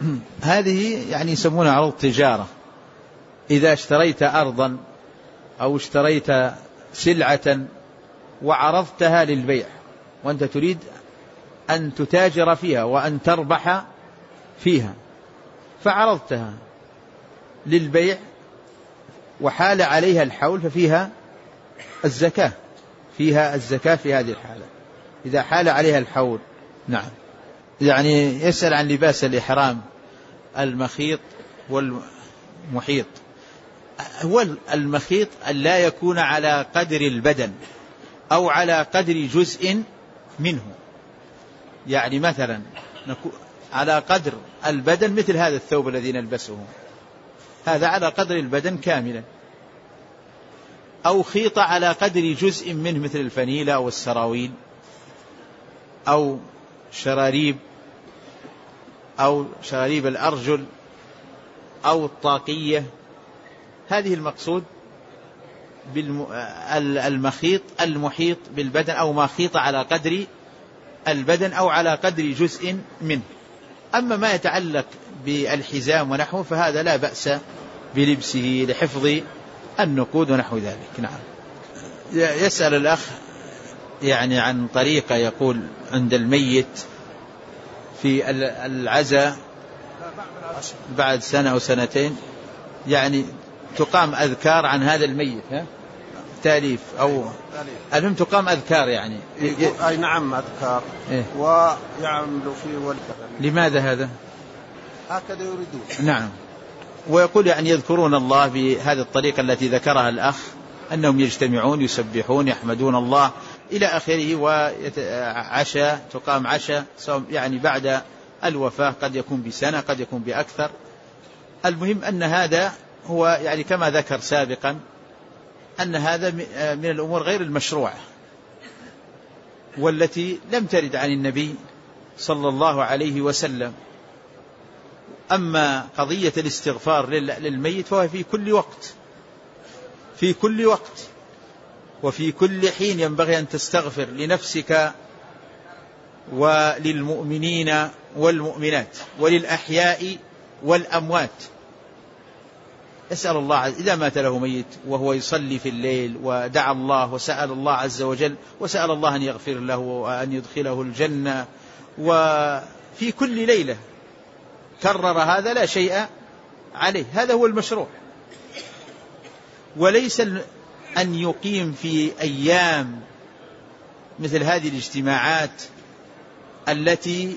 هذه يعني يسمونها عروض تجارة. إذا اشتريت أرضا أو اشتريت سلعة وعرضتها للبيع وأنت تريد أن تتاجر فيها وأن تربح فيها، فعرضتها للبيع وحال عليها الحول، ففيها الزكاة، فيها الزكاة في هذه الحالة إذا حال عليها الحول. نعم. يعني يسأل عن لباس الإحرام المخيط والمحيط. هو المخيط أن لا يكون على قدر البدن أو على قدر جزء منه، يعني مثلا على قدر البدن مثل هذا الثوب الذي نلبسه، هذا على قدر البدن كاملا، أو خيط على قدر جزء منه مثل الفنيلة أو السراويل أو شراريب أو شراريب الأرجل أو الطاقية. هذه المقصود بالمخيط المحيط بالبدن، أو ما خيط على قدر البدن أو على قدر جزء منه. أما ما يتعلق بالحزام ونحوه فهذا لا بأس بلبسه لحفظ النقود ونحو ذلك. نعم. يسأل الأخ يعني عن طريقة يقول عند الميت في العزاء بعد سنة أو سنتين يعني تقام أذكار عن هذا الميت، تاليف أو المهم تقام أذكار يعني. أي نعم أذكار. ويعملوا فيه والكذا. لماذا هذا؟ هكذا يريدون. نعم. ويقول يعني يذكرون الله بهذه الطريقة التي ذكرها الأخ، أنهم يجتمعون يسبحون يحمدون الله إلى آخره، وعشاء تقام عشاء يعني بعد الوفاة، قد يكون بسنة قد يكون بأكثر. المهم أن هذا هو يعني كما ذكر سابقا أن هذا من الأمور غير المشروعة والتي لم ترد عن النبي صلى الله عليه وسلم. أما قضية الاستغفار للميت فهو في كل وقت، في كل وقت وفي كل حين ينبغي أن تستغفر لنفسك وللمؤمنين والمؤمنات وللأحياء والأموات. يسأل الله إذا مات له ميت وهو يصلي في الليل ودعا الله وسأل الله عز وجل وسأل الله أن يغفر له وأن يدخله الجنة، وفي كل ليلة كرر هذا لا شيء عليه، هذا هو المشروع. وليس أن يقيم في أيام مثل هذه الاجتماعات التي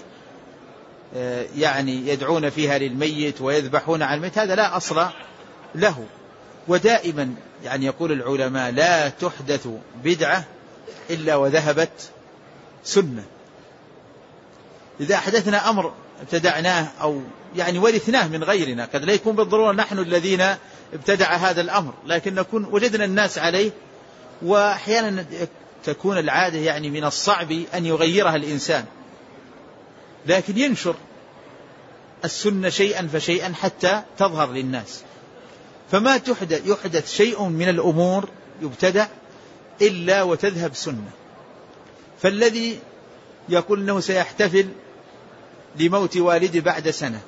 يعني يدعون فيها للميت ويذبحون على الميت، هذا لا أصل له. ودائما يعني يقول العلماء لا تحدث بدعة إلا وذهبت سنة. إذا أحدثنا أمر ابتدعناه أو يعني ورثناه من غيرنا، قد لا يكون بالضرورة نحن الذين ابتدع هذا الأمر، لكن نكون وجدنا الناس عليه، وأحيانا تكون العادة يعني من الصعب أن يغيرها الإنسان، لكن ينشر السنة شيئا فشيئا حتى تظهر للناس. فما يحدث شيء من الأمور يبتدع إلا وتذهب سنة. فالذي يقول أنه سيحتفل لموت والده بعد سنة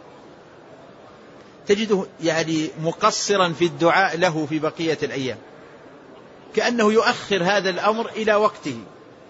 تجده يعني مقصرا في الدعاء له في بقية الأيام، كأنه يؤخر هذا الأمر إلى وقته،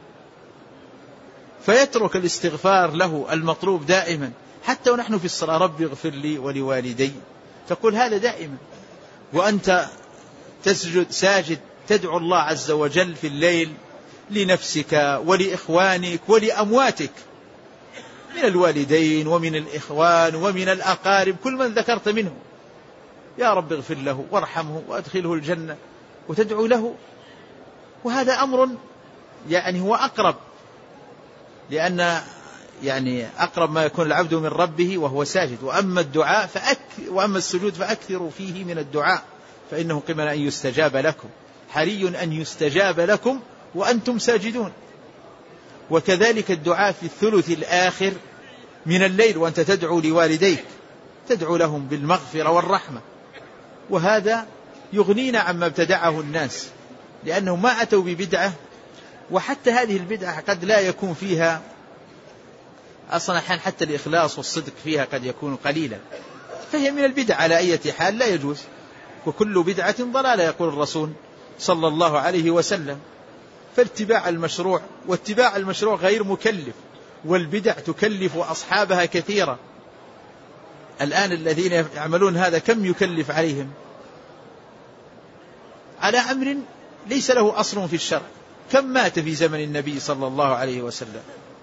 فيترك الاستغفار له المطلوب دائما. حتى ونحن في الصلاة ربي اغفر لي ولوالدي، تقول هذا دائما، وأنت ساجد تدعو الله عز وجل في الليل لنفسك ولإخوانك ولأمواتك من الوالدين ومن الإخوان ومن الأقارب، كل من ذكرت منه يا رب اغفر له وارحمه وأدخله الجنة، وتدعو له. وهذا أمر يعني هو أقرب، لأن يعني أقرب ما يكون العبد من ربه وهو ساجد. وأما السجود فأكثروا فيه من الدعاء فإنه قمن أن يستجاب لكم، حري أن يستجاب لكم وأنتم ساجدون. وكذلك الدعاء في الثلث الآخر من الليل وأنت تدعو لوالديك، تدعو لهم بالمغفرة والرحمة، وهذا يغنينا عما ابتدعه الناس، لأنهم ما أتوا ببدعة. وحتى هذه البدعة قد لا يكون فيها أصلا أحيانا حتى الإخلاص والصدق فيها قد يكون قليلا، فهي من البدع على أي حال لا يجوز. وكل بدعة ضلالة يقول الرسول صلى الله عليه وسلم. فاتباع المشروع، واتباع المشروع غير مكلف، والبدع تكلف أصحابها كثيرا. الآن الذين يعملون هذا كم يكلف عليهم على أمر ليس له أصل في الشرع؟ كم مات في زمن النبي صلى الله عليه وسلم،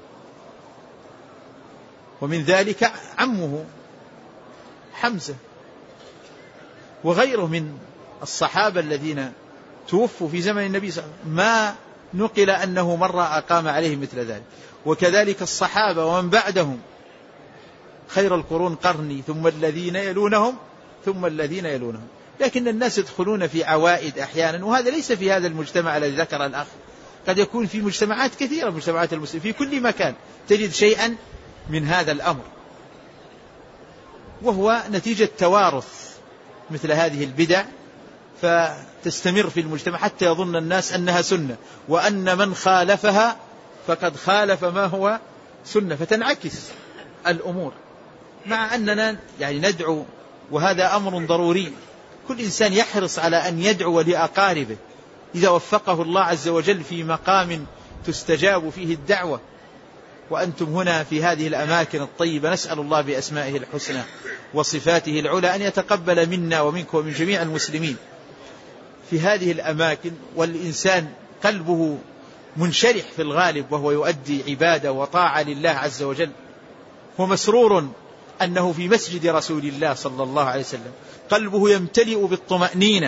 ومن ذلك عمه حمزة وغيره من الصحابة الذين توفوا في زمن النبي صلى الله عليه وسلم، ما نقل أنه مرة أقام عليه مثل ذلك. وكذلك الصحابة ومن بعدهم، خير القرون قرني ثم الذين يلونهم ثم الذين يلونهم. لكن الناس يدخلون في عوائد أحيانا، وهذا ليس في هذا المجتمع الذي ذكر الأخ، قد يكون في مجتمعات كثيرة، مجتمعات المسلمين في كل مكان تجد شيئا من هذا الأمر، وهو نتيجة توارث مثل هذه البدع، فتستمر في المجتمع حتى يظن الناس أنها سنة، وأن من خالفها فقد خالف ما هو سنة، فتنعكس الأمور. مع أننا يعني ندعو، وهذا أمر ضروري، كل إنسان يحرص على أن يدعو لأقاربه إذا وفقه الله عز وجل في مقام تستجاب فيه الدعوة. وأنتم هنا في هذه الأماكن الطيبة، نسأل الله بأسمائه الحسنى وصفاته العلى أن يتقبل منا ومنكم ومن جميع المسلمين في هذه الأماكن، والإنسان قلبه منشرح في الغالب وهو يؤدي عبادة وطاعة لله عز وجل، ومسرور أنه في مسجد رسول الله صلى الله عليه وسلم، قلبه يمتلئ بالطمأنينة،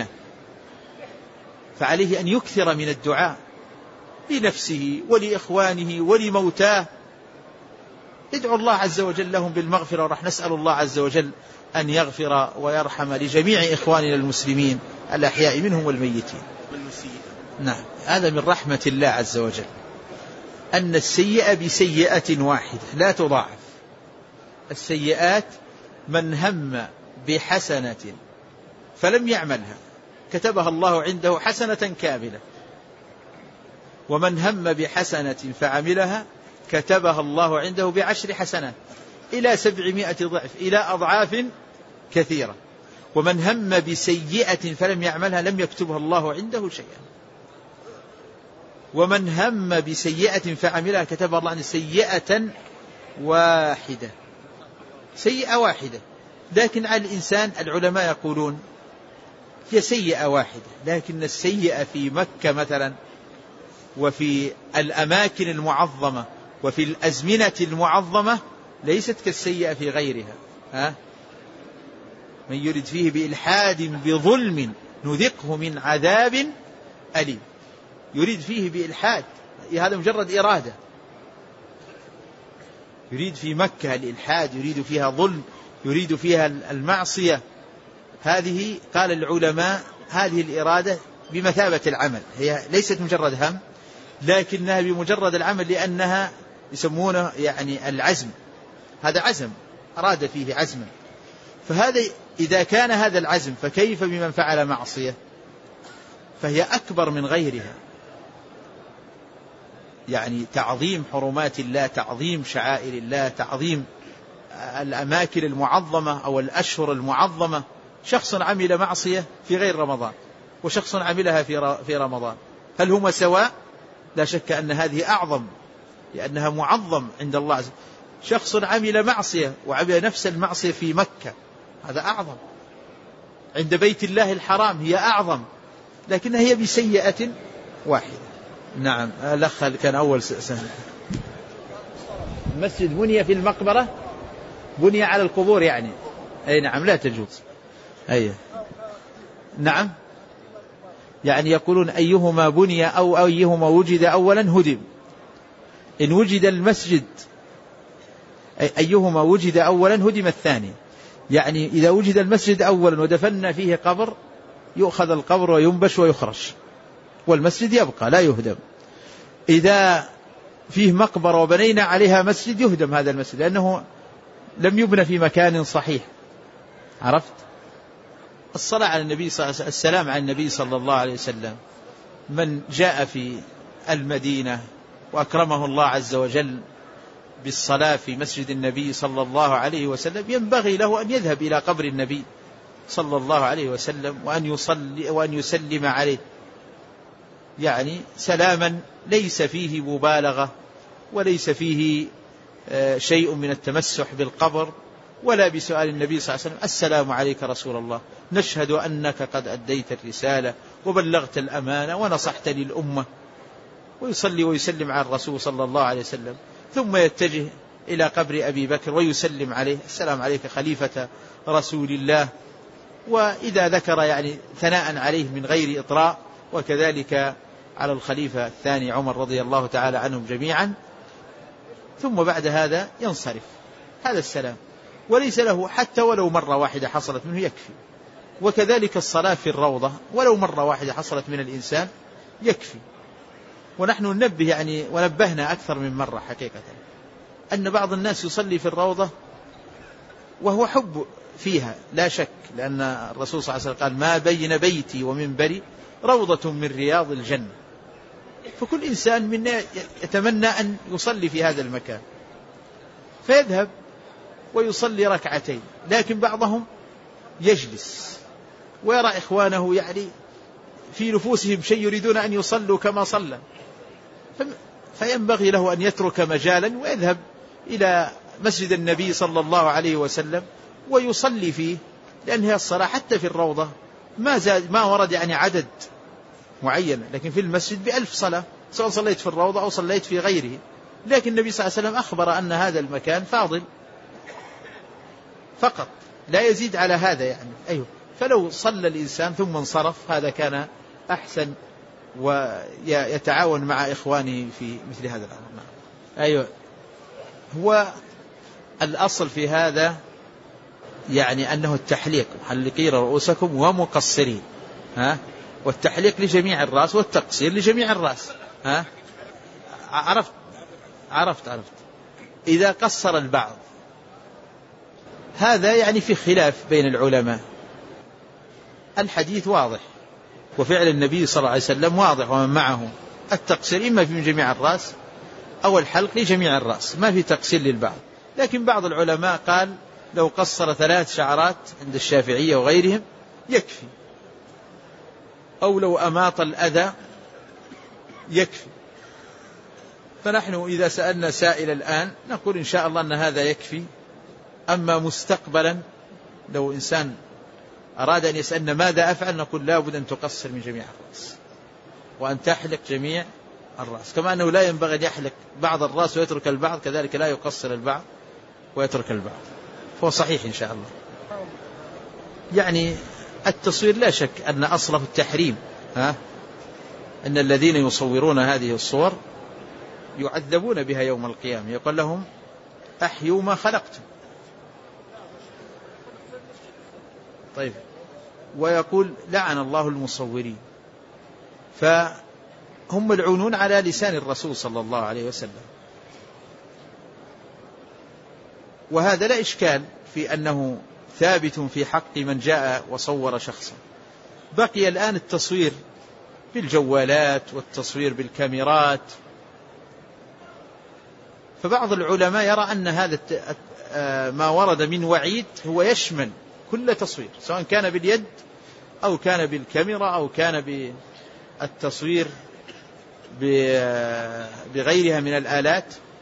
فعليه أن يكثر من الدعاء لنفسه ولإخوانه ولموتاه، يدعو الله عز وجل لهم بالمغفرة، ورح نسأل الله عز وجل أن يغفر ويرحم لجميع إخواننا المسلمين الأحياء منهم والميتين. نعم، هذا من رحمة الله عز وجل أن السيئة بسيئة واحدة لا تضاعف. السيئات من هم بحسنة فلم يعملها كتبها الله عنده حسنة كاملة، ومن هم بحسنة فعملها كتبها الله عنده ب10 حسنات إلى 700 ضعف، إلى أضعاف كثيرة. ومن هم بسيئة فلم يعملها لم يكتبها الله عنده شيئا. ومن هم بسيئة فعملها كتبها الله عنده سيئة واحدة، سيئة واحدة. لكن على الإنسان، العلماء يقولون هي سيئة واحدة، لكن السيئة في مكة مثلا وفي الأماكن المعظمة وفي الأزمنة المعظمة ليست كالسيئة في غيرها. من يرد فيه بإلحاد بظلم نذقه من عذاب أليم. يريد فيه بإلحاد، هذا مجرد إرادة. يريد في مكة الإلحاد، يريد فيها ظلم، يريد فيها المعصية. هذه قال العلماء هذه الإرادة بمثابة العمل، هي ليست مجرد هم، لكنها بمجرد العمل، لأنها يسمونه يعني العزم. هذا عزم، أراد فيه عزما. فهذا إذا كان هذا العزم فكيف بمن فعل معصية؟ فهي أكبر من غيرها. يعني تعظيم حرمات الله، تعظيم شعائر الله، تعظيم الأماكن المعظمة أو الأشهر المعظمة. شخص عمل معصية في غير رمضان وشخص عملها في رمضان، هل هما سواء؟ لا شك أن هذه أعظم، لأنها معظم عند الله عز وجل. شخص عمل معصية وعمل نفس المعصية في مكة، هذا أعظم. عند بيت الله الحرام هي أعظم، لكنها هي بسيئة واحدة. نعم، الأخ كان أول سنة مسجد بني في المقبرة، بني على القبور يعني. أي نعم، لا تجوز. أي نعم، يعني يقولون أيهما بني أو أيهما وجد أولا هدم. إن وجد المسجد أيهما وجد أولا هدم الثاني. يعني إذا وجد المسجد أولا ودفن فيه قبر يؤخذ القبر وينبش ويخرش، والمسجد يبقى لا يهدم. إذا فيه مقبرة وبنينا عليها مسجد يهدم هذا المسجد، لأنه لم يبنى في مكان صحيح. عرفت؟ الصلاة على النبي صلى الله عليه وسلم، السلام على النبي صلى الله عليه وسلم. من جاء في المدينة وأكرمه الله عز وجل بالصلاة في مسجد النبي صلى الله عليه وسلم ينبغي له أن يذهب إلى قبر النبي صلى الله عليه وسلم وأن يسلم عليه، يعني سلاما ليس فيه مبالغة وليس فيه شيء من التمسح بالقبر ولا بسؤال النبي صلى الله عليه وسلم السلام عليك رسول الله، نشهد أنك قد أديت الرسالة وبلغت الأمانة ونصحت للأمة، ويصلي ويسلم على الرسول صلى الله عليه وسلم، ثم يتجه إلى قبر أبي بكر ويسلم عليه السلام عليك خليفة رسول الله، وإذا ذكر يعني ثناء عليه من غير إطراء، وكذلك على الخليفة الثاني عمر رضي الله تعالى عنهم جميعا، ثم بعد هذا ينصرف. هذا السلام، وليس له حتى ولو مرة واحدة حصلت منه يكفي. وكذلك الصلاة في الروضة ولو مرة واحدة حصلت من الإنسان يكفي. ونحن ننبه يعني ونبهنا أكثر من مرة حقيقة أن بعض الناس يصلي في الروضة وهو حب فيها لا شك، لأن الرسول صلى الله عليه وسلم قال ما بين بيتي ومنبري روضة من رياض الجنة، فكل إنسان منا يتمنى أن يصلي في هذا المكان فيذهب ويصلي ركعتين، لكن بعضهم يجلس ويرى إخوانه يعني في نفوسهم شيء يريدون أن يصلوا كما صلى، فينبغي له أن يترك مجالا ويذهب إلى مسجد النبي صلى الله عليه وسلم ويصلي فيه، لأن هي الصلاة حتى في الروضة ما ورد يعني عدد معين، لكن في المسجد ب1000 صلاة سواء صليت في الروضة أو صليت في غيره، لكن النبي صلى الله عليه وسلم أخبر أن هذا المكان فاضل فقط لا يزيد على هذا يعني. أيوه، فلو صلى الإنسان ثم انصرف هذا كان أحسن ويتعاون مع إخوانه في مثل هذا الأمر. أيوه، هو الأصل في هذا يعني أنه التحليق، محلقين رؤوسكم ومقصرين، والتحليق لجميع الرأس والتقصير لجميع الرأس. عرفت. إذا قصر البعض هذا يعني في خلاف بين العلماء، الحديث واضح وفعل النبي صلى الله عليه وسلم واضح ومن معه، التقصير إما في جميع الرأس أو الحلق لجميع الرأس، ما في تقصير للبعض. لكن بعض العلماء قال لو قصر 3 شعرات عند الشافعية وغيرهم يكفي، أو لو أماط الأذى يكفي. فنحن إذا سألنا سائل الآن نقول إن شاء الله أن هذا يكفي. أما مستقبلا لو إنسان أراد أن يسألنا ماذا أفعل نقول لا بد أن تقصر من جميع الرأس وأن تحلق جميع الرأس، كما أنه لا ينبغي أن يحلق بعض الرأس ويترك البعض، كذلك لا يقصر البعض ويترك البعض، فهو صحيح إن شاء الله. يعني التصوير لا شك أن أصله التحريم، أن الذين يصورون هذه الصور يعذبون بها يوم القيامة، يقول لهم أحيوا ما خلقتم. طيب، ويقول لعن الله المصورين، فهم ملعونون على لسان الرسول صلى الله عليه وسلم. وهذا لا إشكال في أنه ثابت في حق من جاء وصور شخصا. بقي الآن التصوير بالجوالات والتصوير بالكاميرات، فبعض العلماء يرى أن هذا ما ورد من وعيد هو يشمل كل تصوير، سواء كان باليد أو كان بالكاميرا أو كان بالتصوير بغيرها من الآلات،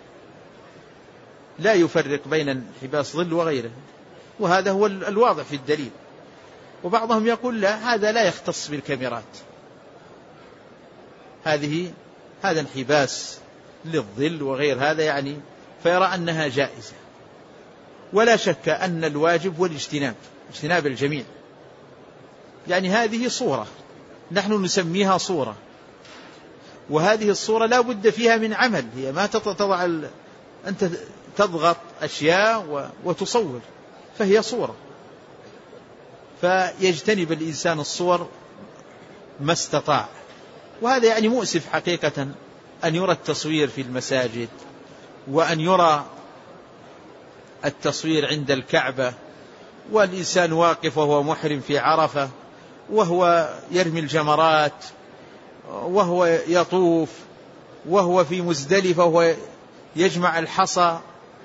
لا يفرق بين انحباس ظل وغيره، وهذا هو الواضح في الدليل. وبعضهم يقول لا، هذا لا يختص بالكاميرات، هذا انحباس للظل وغير هذا يعني، فيرى أنها جائزة. ولا شك أن الواجب هو اجتناب الجميع، يعني هذه صورة نحن نسميها صورة، وهذه الصورة لا بد فيها من عمل، هي ما تضع أنت تضغط أشياء وتصور، فهي صورة، فيجتنب الإنسان الصور ما استطاع. وهذا يعني مؤسف حقيقة أن يرى التصوير في المساجد، وأن يرى التصوير عند الكعبة والإنسان واقف وهو محرم في عرفة، وهو يرمي الجمرات، وهو يطوف، وهو في مزدلفة وهو يجمع الحصى،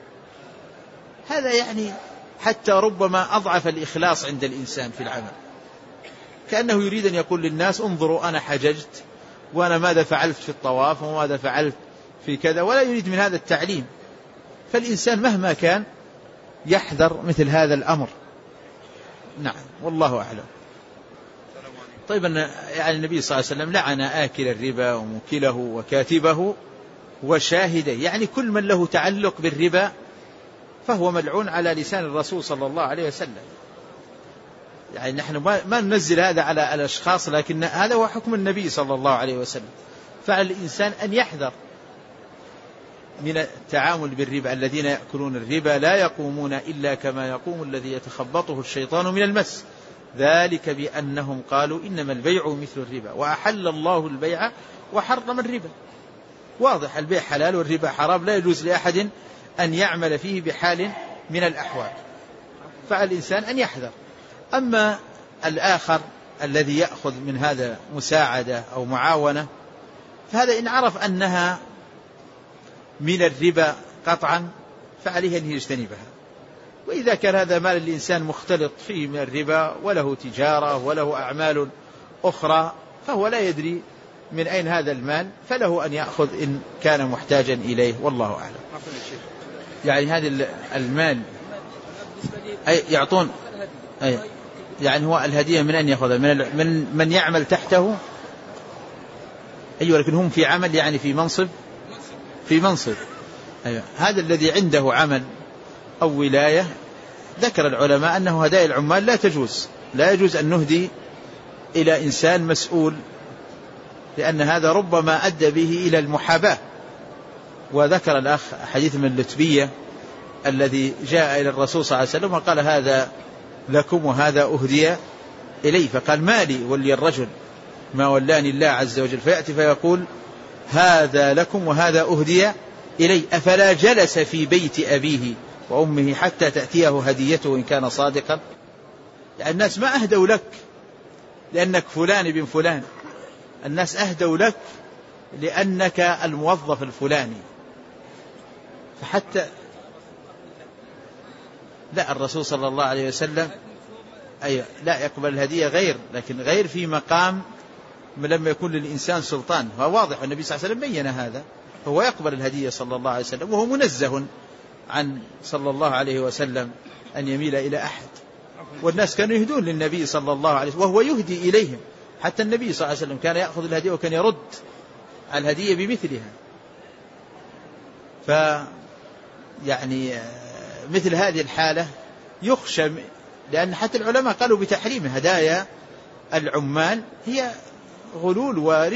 هذا يعني حتى ربما أضعف الإخلاص عند الإنسان في العمل، كأنه يريد أن يقول للناس انظروا أنا حججت وأنا ماذا فعلت في الطواف وماذا فعلت في كذا، ولا يريد من هذا التعليم. فالإنسان مهما كان يحذر مثل هذا الأمر. نعم والله أعلم. طيب يعني النبي صلى الله عليه وسلم لعن آكل الربا وموكله وكاتبه وشاهده، يعني كل من له تعلق بالربا فهو ملعون على لسان الرسول صلى الله عليه وسلم. يعني نحن ما ننزل هذا على الأشخاص، لكن هذا هو حكم النبي صلى الله عليه وسلم. فعلى الإنسان أن يحذر من التعامل بالربا. الذين يأكلون الربا لا يقومون إلا كما يقوم الذي يتخبطه الشيطان من المس، ذلك بأنهم قالوا إنما البيع مثل الربا وأحل الله البيع وحرم الربا. واضح البيع حلال والربا حرام، لا يجوز لأحد أن يعمل فيه بحال من الأحوال. فعلى الإنسان أن يحذر. أما الآخر الذي يأخذ من هذا مساعدة أو معاونة، فهذا إن عرف أنها من الربا قطعا فعليه أن يجتنبها. وإذا كان هذا مال الإنسان مختلط فيه من الربا وله تجارة وله أعمال أخرى فهو لا يدري من أين هذا المال، فله أن يأخذ إن كان محتاجا إليه، والله أعلم. يعني هذا المال أي يعطون أي يعني هو الهدية من أن يأخذ من يعمل تحته. أيوة لكن هم في عمل يعني في منصب أيوة. هذا الذي عنده عمل أو ولاية ذكر العلماء أنه هدايا العمال لا يجوز أن نهدي إلى إنسان مسؤول، لأن هذا ربما أدى به إلى المحاباة. وذكر الأخ حديث من اللتبية الذي جاء إلى الرسول صلى الله عليه وسلم وقال هذا لكم وهذا أهدي إلي، فقال مالي ولي الرجل ما ولاني الله عز وجل، فيأتي فيقول هذا لكم وهذا أهدي إلي، أفلا جلس في بيت أبيه وأمه حتى تأتيه هديته إن كان صادقا. يعني الناس ما أهدوا لك لأنك فلان ابن فلان، الناس أهدوا لك لأنك الموظف الفلاني. فحتى لا الرسول صلى الله عليه وسلم لا يقبل الهدية لكن غير في مقام لما يكون للإنسان سلطان. فواضح النبي صلى الله عليه وسلم بين هذا، فهو يقبل الهدية صلى الله عليه وسلم، وهو منزه عن صلى الله عليه وسلم أن يميل إلى أحد. والناس كانوا يهدون للنبي صلى الله عليه وسلم وهو يهدي إليهم، حتى النبي صلى الله عليه وسلم كان يأخذ الهدية وكان يرد الهدية بمثلها. يعني مثل هذه الحالة يخشى، لأن حتى العلماء قالوا بتحريم هدايا العمال هي غلول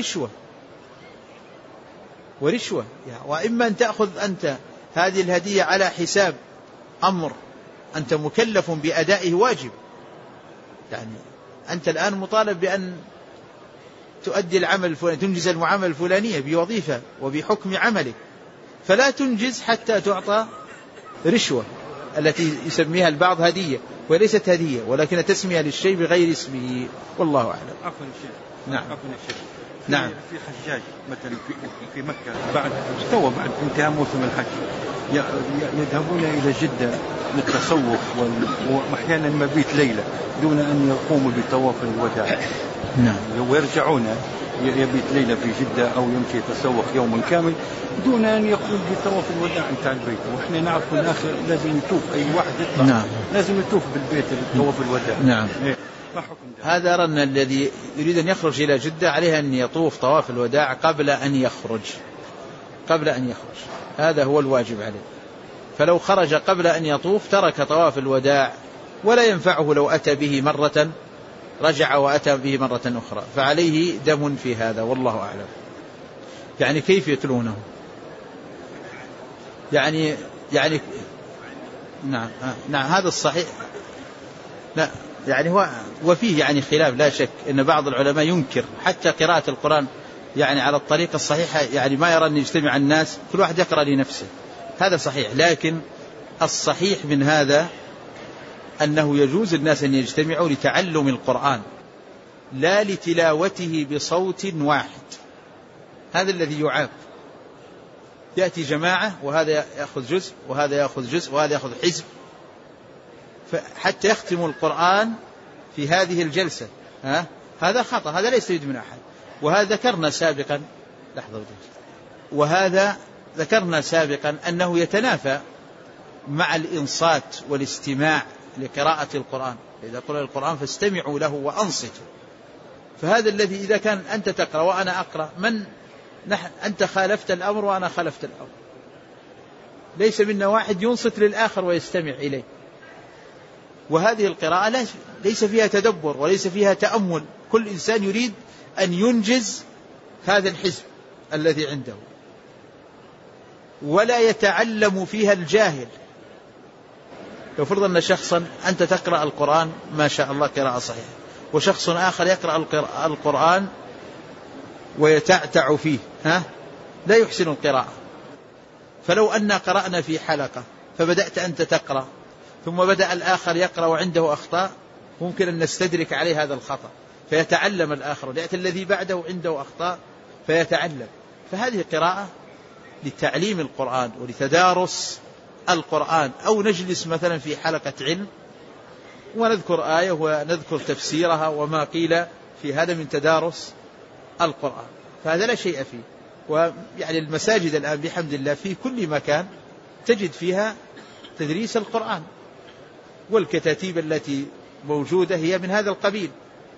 ورشوة وإما أن تأخذ أنت هذه الهدية على حساب أمر أنت مكلف بأدائه واجب. يعني أنت الآن مطالب بأن تؤدي العمل الفلاني، تنجز المعاملة الفلانية بوظيفة وبحكم عملك، فلا تنجز حتى تعطى رشوة التي يسميها البعض هدية، وليست هدية ولكن تسمية للشيء بغير اسمه، والله أعلم. عفوا الشيخ. نعم. عفوا الشيخ. نعم. في حجاج مثلا في مكة بعد انتهاء موسم الحج يذهبون إلى جدة للتسوق وأحيانا مبيت ليلة دون أن يقوموا بطواف الوداع. نعم. ويرجعون يبيت ليلة في جدة أو يمشي يتسوق يوم كامل دون أن يقوم بطواف الوداع بتاع البيت. وإحنا نعرف الآخر لازم يطوف، أي واحد يطلع نعم. لازم يطوف بالبيت طواف الوداع. نعم. ما حكم ده؟ هذا أن الذي يريد أن يخرج إلى جدة عليه أن يطوف طواف الوداع قبل أن يخرج، هذا هو الواجب عليه. فلو خرج قبل أن يطوف ترك طواف الوداع، ولا ينفعه لو أتى به مرة رجع وأتى به مرة أخرى، فعليه دم في هذا، والله أعلم. يعني كيف يتلونه؟ يعني نعم هذا الصحيح. لا يعني هو وفيه يعني خلاف، لا شك أن بعض العلماء ينكر حتى قراءة القرآن يعني على الطريقة الصحيحة، يعني ما يرى أن يجتمع الناس كل واحد يقرأ لنفسه، هذا صحيح. لكن الصحيح من هذا أنه يجوز الناس أن يجتمعوا لتعلم القرآن لا لتلاوته بصوت واحد، هذا الذي يعاب. يأتي جماعة وهذا يأخذ جزء وهذا يأخذ جزء وهذا يأخذ حزب حتى يختم القرآن في هذه الجلسة. هذا خطأ، هذا لا يستفيد من أحد. وهذا ذكرنا سابقا، وهذا ذكرنا سابقا أنه يتنافى مع الإنصات والاستماع لقراءة القرآن. إذا قرأ القرآن فاستمعوا له وأنصتوا. فهذا الذي إذا كان أنت تقرأ وأنا أقرأ، أنت خالفت الأمر وأنا خالفت الأمر. ليس منا واحد ينصت للآخر ويستمع إليه. وهذه القراءة ليس فيها تدبر وليس فيها تأمل. كل إنسان يريد أن ينجز هذا الحزب الذي عنده، ولا يتعلم فيها الجاهل. لو فرض أن شخصا أنت تقرأ القرآن ما شاء الله قراءة صحيحة، وشخص آخر يقرأ القرآن ويتعتع فيه، لا يحسن القراءة. فلو أن قرأنا في حلقة فبدأت أنت تقرأ ثم بدأ الآخر يقرأ وعنده أخطاء، ممكن أن نستدرك عليه هذا الخطأ فيتعلم الآخر، لأن الذي بعده عنده أخطاء فيتعلم. فهذه قراءة لتعليم القرآن ولتدارس القرآن. أو نجلس مثلا في حلقة علم ونذكر آية ونذكر تفسيرها وما قيل في هذا من تدارس القرآن، فهذا لا شيء فيه. ويعني المساجد الآن بحمد الله في كل مكان تجد فيها تدريس القرآن، والكتاتيب التي موجودة هي من هذا القبيل.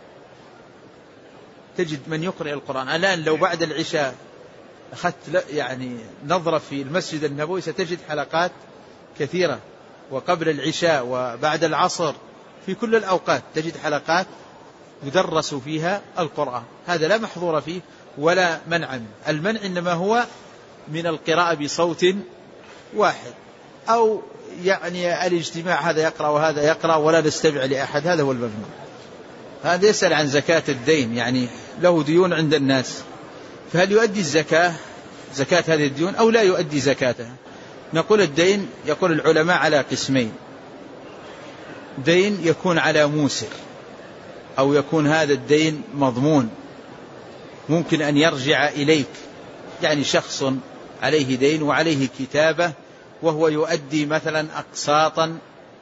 تجد من يقرأ القرآن. الآن لو بعد العشاء أخذت يعني نظرة في المسجد النبوي ستجد حلقات كثيرة، وقبل العشاء وبعد العصر في كل الأوقات تجد حلقات يدرس فيها القرآن. هذا لا محظور فيه ولا منع. المنع إنما هو من القراءة بصوت واحد، أو يعني الاجتماع هذا يقرأ وهذا يقرأ ولا نستمع لأحد، هذا هو الممنوع. هذا يسأل عن زكاة الدين، يعني له ديون عند الناس، فهل يؤدي زكاة هذه الديون أو لا يؤدي زكاتها؟ نقول الدين يقول العلماء على قسمين: دين يكون على موسر، أو يكون هذا الدين مضمون ممكن أن يرجع إليك، يعني شخص عليه دين وعليه كتابة وهو يؤدي مثلا أقساطا،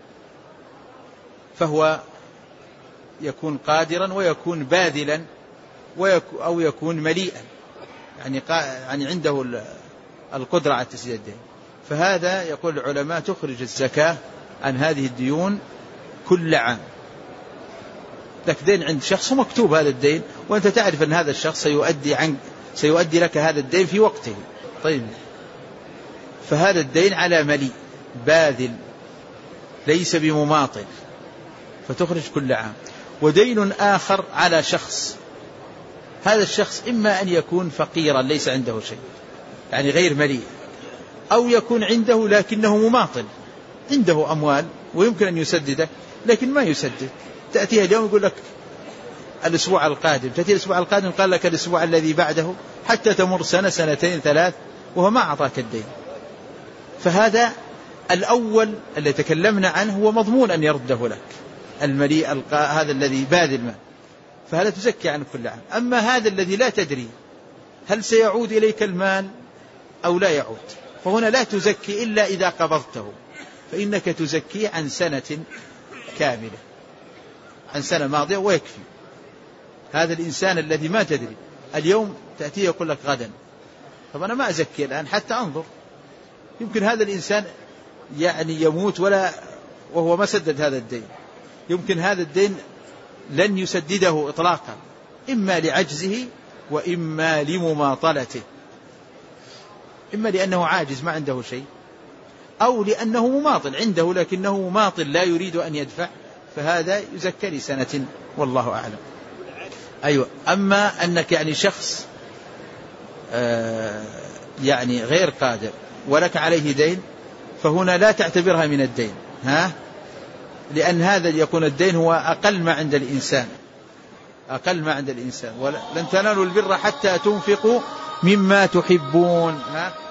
فهو يكون قادرا ويكون باذلا أو يكون مليئا، يعني عنده القدرة على تسديد الدين. فهذا يقول العلماء تخرج الزكاة عن هذه الديون كل عام. لك دين عند شخص مكتوب هذا الدين، وأنت تعرف أن هذا الشخص سيؤدي لك هذا الدين في وقته. طيب، فهذا الدين على مليء باذل ليس بمماطل، فتخرج كل عام. ودين آخر على شخص، هذا الشخص إما أن يكون فقيرا ليس عنده شيء، يعني غير مليء، أو يكون عنده لكنه مماطل، عنده أموال ويمكن أن يسدده لكن ما يسدد. تأتيه اليوم يقول لك الأسبوع القادم، تأتي الأسبوع القادم قال لك الأسبوع الذي بعده، حتى تمر سنة سنتين ثلاث وهو ما أعطاك الدين. فهذا الأول الذي تكلمنا عنه هو مضمون أن يرده لك، المليء هذا الذي باذل المال، فهذا تزكي عنه كل عام. أما هذا الذي لا تدري هل سيعود إليك المال أو لا يعود، فهنا لا تزكي إلا إذا قبضته، فإنك تزكي عن سنة كاملة، عن سنة ماضية ويكفي. هذا الإنسان الذي ما تدري، اليوم تأتيه يقول لك غدا، طب أنا ما أزكي الآن حتى أنظر، يمكن هذا الإنسان يعني يموت وهو ما سدد هذا الدين، يمكن هذا الدين لن يسدده إطلاقا، إما لعجزه وإما لمماطلته، إما لأنه عاجز ما عنده شيء، أو لأنه مماطل عنده لكنه مماطل لا يريد أن يدفع، فهذا يزكى لسنة والله أعلم. أيوة. أما أنك يعني شخص يعني غير قادر ولك عليه دين، فهنا لا تعتبرها من الدين، لأن هذا يكون الدين هو أقل ما عند الإنسان، أقل ما عند الإنسان. ولن تنالوا البر حتى تنفقوا مما تحبون.